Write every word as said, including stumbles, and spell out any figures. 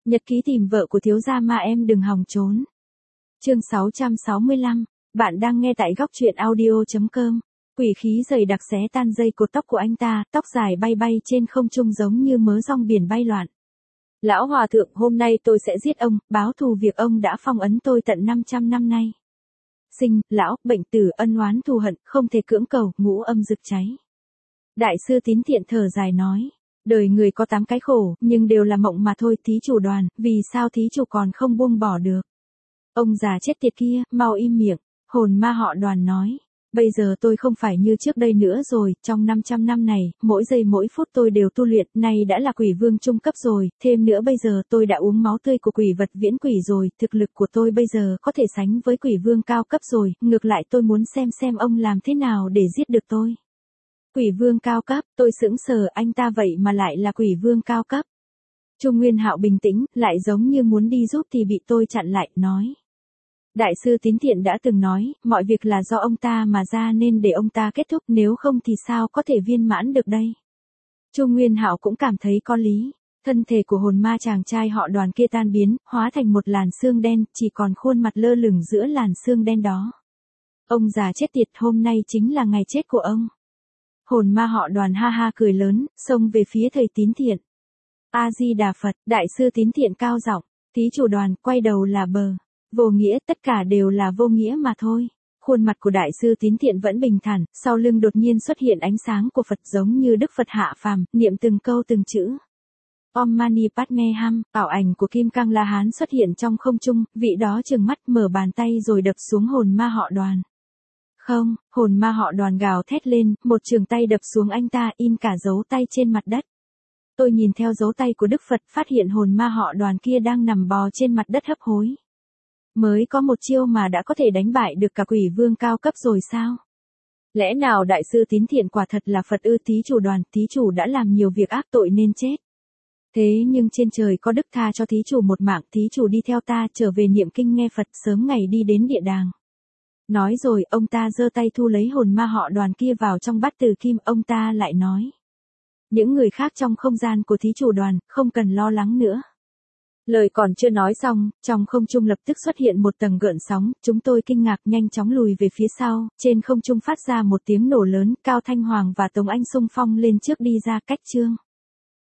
Nhật ký tìm vợ của thiếu gia mà em đừng hòng trốn. Chương sáu trăm sáu mươi lăm, bạn đang nghe tại góc truyện audio chấm com. Quỷ khí dày đặc xé tan dây cột tóc của anh ta, tóc dài bay bay trên không trung giống như mớ rong biển bay loạn. Lão hòa thượng, hôm nay tôi sẽ giết ông, báo thù việc ông đã phong ấn tôi tận năm trăm năm nay. Sinh, lão, bệnh tử, ân oán thù hận, không thể cưỡng cầu, ngũ âm rực cháy. Đại sư Tín Thiện thở dài nói. Đời người có tám cái khổ, nhưng đều là mộng mà thôi. Thí chủ Đoàn, vì sao thí chủ còn không buông bỏ được? Ông già chết tiệt kia, mau im miệng. Hồn ma họ Đoàn nói. Bây giờ tôi không phải như trước đây nữa rồi, trong năm trăm năm này, mỗi giây mỗi phút tôi đều tu luyện, nay đã là quỷ vương trung cấp rồi, thêm nữa bây giờ tôi đã uống máu tươi của quỷ vật viễn quỷ rồi, thực lực của tôi bây giờ có thể sánh với quỷ vương cao cấp rồi, ngược lại tôi muốn xem xem ông làm thế nào để giết được tôi. Quỷ vương cao cấp, tôi sững sờ, anh ta vậy mà lại là quỷ vương cao cấp. Trung Nguyên Hạo bình tĩnh, lại giống như muốn đi giúp thì bị tôi chặn lại, nói. Đại sư Tín Thiện đã từng nói, mọi việc là do ông ta mà ra nên để ông ta kết thúc, nếu không thì sao có thể viên mãn được đây. Trung Nguyên Hạo cũng cảm thấy có lý. Thân thể của hồn ma chàng trai họ Đoàn kia tan biến, hóa thành một làn xương đen, chỉ còn khuôn mặt lơ lửng giữa làn xương đen đó. Ông già chết tiệt, hôm nay chính là ngày chết của ông. Hồn ma họ Đoàn ha ha cười lớn, xông về phía thầy Tín Thiện. A-di-đà Phật, đại sư Tín Thiện cao giọng, thí chủ Đoàn, quay đầu là bờ. Vô nghĩa, tất cả đều là vô nghĩa mà thôi. Khuôn mặt của đại sư Tín Thiện vẫn bình thản, sau lưng đột nhiên xuất hiện ánh sáng của Phật giống như Đức Phật hạ phàm, niệm từng câu từng chữ. Om Mani Padme Hum, ảo ảnh của Kim Cang La Hán xuất hiện trong không trung, vị đó trừng mắt mở bàn tay rồi đập xuống hồn ma họ Đoàn. Không, hồn ma họ Đoàn gào thét lên, một trường tay đập xuống anh ta, in cả dấu tay trên mặt đất. Tôi nhìn theo dấu tay của Đức Phật, phát hiện hồn ma họ Đoàn kia đang nằm bò trên mặt đất hấp hối. Mới có một chiêu mà đã có thể đánh bại được cả quỷ vương cao cấp rồi sao? Lẽ nào đại sư Tín Thiện quả thật là Phật ư? Thí chủ Đoàn, thí chủ đã làm nhiều việc ác tội nên chết. Thế nhưng trên trời có đức tha cho thí chủ một mạng, thí chủ đi theo ta trở về niệm kinh nghe Phật, sớm ngày đi đến địa đàng. Nói rồi, ông ta giơ tay thu lấy hồn ma họ Đoàn kia vào trong bát từ kim, ông ta lại nói. Những người khác trong không gian của thí chủ Đoàn, không cần lo lắng nữa. Lời còn chưa nói xong, trong không trung lập tức xuất hiện một tầng gợn sóng, chúng tôi kinh ngạc nhanh chóng lùi về phía sau, trên không trung phát ra một tiếng nổ lớn, Cao Thanh Hoàng và Tống Anh xung phong lên trước đi ra cách chương.